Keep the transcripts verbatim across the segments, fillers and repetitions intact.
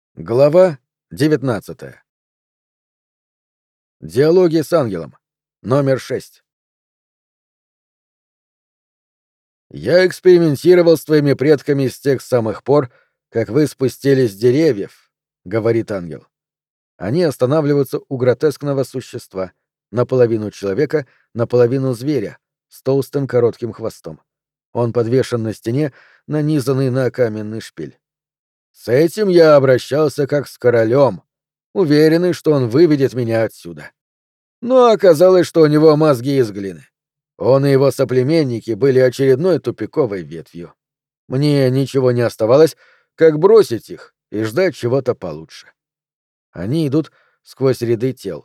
Глава девятнадцатая. Диалоги с ангелом. Номер шесть. Я экспериментировал с твоими предками с тех самых пор, как вы спустились с деревьев, говорит ангел. Они останавливаются у гротескного существа, наполовину человека, наполовину зверя, с толстым коротким хвостом. Он подвешен на стене, нанизанный на каменный шпиль. С этим я обращался как с королем, уверенный, что он выведет меня отсюда. Но оказалось, что у него мозги из глины. Он и его соплеменники были очередной тупиковой ветвью. Мне ничего не оставалось, как бросить их и ждать чего-то получше. Они идут сквозь ряды тел.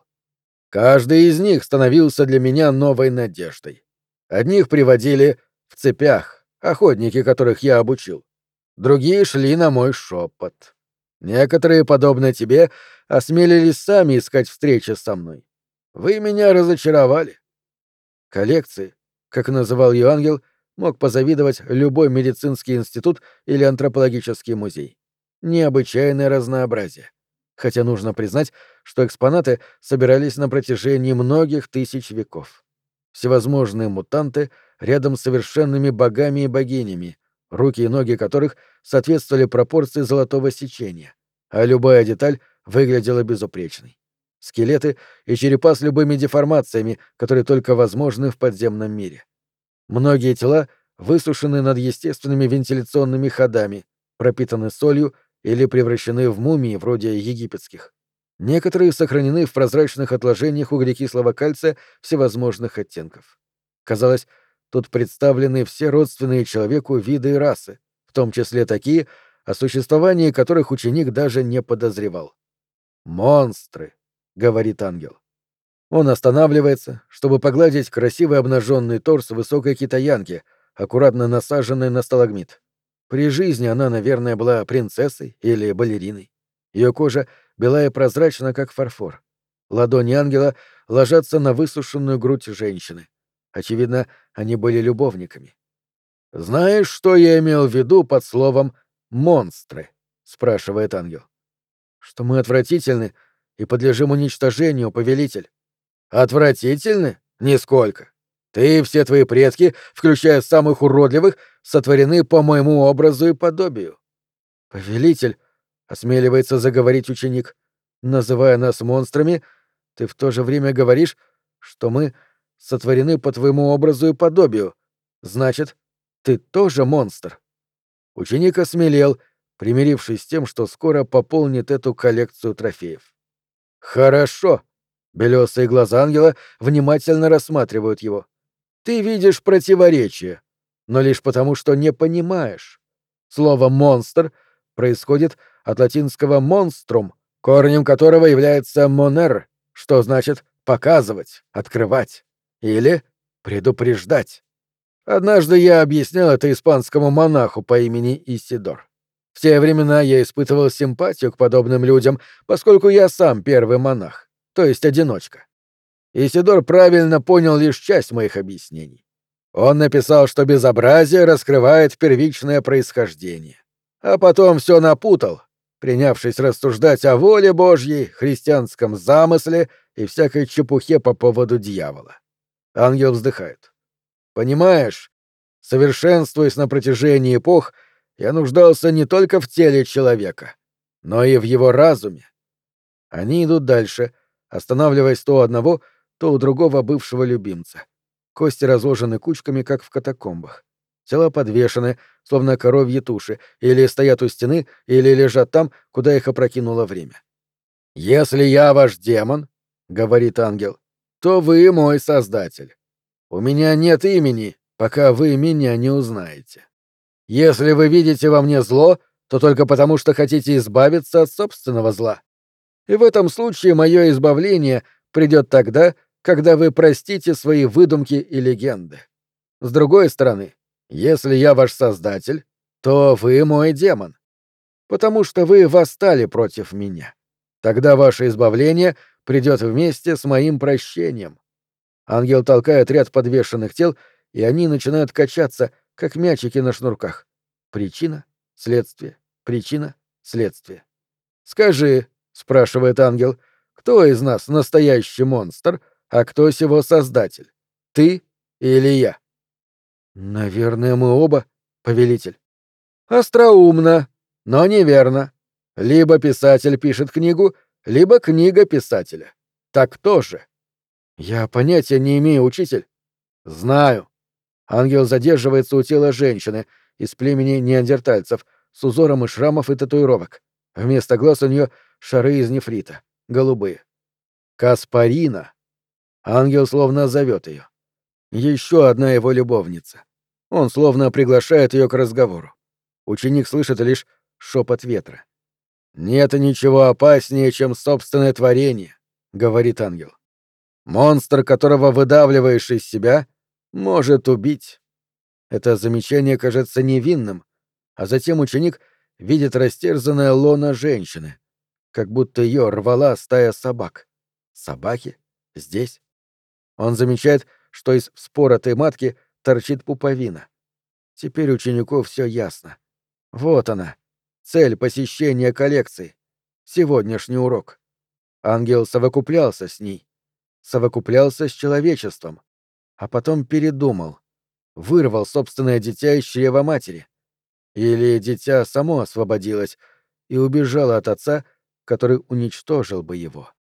Каждый из них становился для меня новой надеждой. Одних приводили в цепях, охотники, которых я обучил. Другие шли на мой шепот. Некоторые, подобно тебе, осмелились сами искать встречи со мной. Вы меня разочаровали. Коллекции, как называл ее ангел, мог позавидовать любой медицинский институт или антропологический музей. Необычайное разнообразие. Хотя нужно признать, что экспонаты собирались на протяжении многих тысяч веков. Всевозможные мутанты рядом с совершенными богами и богинями, руки и ноги которых соответствовали пропорции золотого сечения, а любая деталь выглядела безупречной. Скелеты и черепа с любыми деформациями, которые только возможны в подземном мире. Многие тела высушены над естественными вентиляционными ходами, пропитаны солью или превращены в мумии вроде египетских. Некоторые сохранены в прозрачных отложениях углекислого кальция всевозможных оттенков. Казалось, тут представлены все родственные человеку виды и расы, в том числе такие, о существовании которых ученик даже не подозревал. «Монстры», — говорит ангел. Он останавливается, чтобы погладить красивый обнаженный торс высокой китаянки, аккуратно насаженной на сталагмит. При жизни она, наверное, была принцессой или балериной. Ее кожа белая и прозрачна, как фарфор. Ладони ангела ложатся на высушенную грудь женщины. Очевидно, они были любовниками. «Знаешь, что я имел в виду под словом «монстры»?» — спрашивает ангел. «Что мы отвратительны и подлежим уничтожению, повелитель». «Отвратительны? Нисколько. Ты и все твои предки, включая самых уродливых, сотворены по моему образу и подобию». «Повелитель», — осмеливается заговорить ученик, — «называя нас монстрами, ты в то же время говоришь, что мы сотворены по твоему образу и подобию. Значит, ты тоже монстр». Ученик осмелел, примирившись с тем, что скоро пополнит эту коллекцию трофеев. «Хорошо». Белесые глаза ангела внимательно рассматривают его. «Ты видишь противоречие, но лишь потому, что не понимаешь. Слово «монстр» происходит от латинского «монструм», корнем которого является «монер», что значит «показывать», «открывать» или «предупреждать». Однажды я объяснял это испанскому монаху по имени Исидор. В те времена я испытывал симпатию к подобным людям, поскольку я сам первый монах, то есть одиночка. Исидор правильно понял лишь часть моих объяснений. Он написал, что безобразие раскрывает первичное происхождение. А потом все напутал, принявшись рассуждать о воле Божьей, христианском замысле и всякой чепухе по поводу дьявола. Ангел вздыхает. «Понимаешь, совершенствуясь на протяжении эпох, я нуждался не только в теле человека, но и в его разуме». Они идут дальше, останавливаясь то у одного, то у другого бывшего любимца. Кости разложены кучками, как в катакомбах. Тела подвешены, словно коровьи туши, или стоят у стены, или лежат там, куда их опрокинуло время. «Если я ваш демон, — говорит ангел, — то вы мой создатель. У меня нет имени, пока вы меня не узнаете. Если вы видите во мне зло, то только потому, что хотите избавиться от собственного зла. И в этом случае мое избавление придет тогда, когда вы простите свои выдумки и легенды. С другой стороны, если я ваш создатель, то вы мой демон, потому что вы восстали против меня. Тогда ваше избавление придет вместе с моим прощением». Ангел толкает ряд подвешенных тел, и они начинают качаться, как мячики на шнурках. Причина, следствие, причина, следствие. «Скажи», — спрашивает ангел, — «кто из нас настоящий монстр, а кто сего создатель? Ты или я?» «Наверное, мы оба, повелитель». «Остроумно, но неверно. Либо писатель пишет книгу, либо книга писателя. Так кто же?» «Я понятия не имею, учитель». «Знаю». Ангел задерживается у тела женщины из племени неандертальцев с узором из шрамов и татуировок. Вместо глаз у нее шары из нефрита, голубые. Каспарина. Ангел словно зовет ее. Еще одна его любовница. Он словно приглашает ее к разговору. Ученик слышит лишь шепот ветра. «Нет ничего опаснее, чем собственное творение», — говорит ангел. «Монстр, которого выдавливаешь из себя, может убить». Это замечание кажется невинным, а затем ученик видит растерзанное лоно женщины, как будто ее рвала стая собак. Собаки? Здесь? Он замечает, что из вспоротой матки торчит пуповина. Теперь ученику все ясно. Вот она, цель посещения коллекции. Сегодняшний урок. Ангел совокуплялся с ней. Совокуплялся с человечеством. А потом передумал. Вырвал собственное дитя из чрева матери. Или дитя само освободилось и убежало от отца, который уничтожил бы его.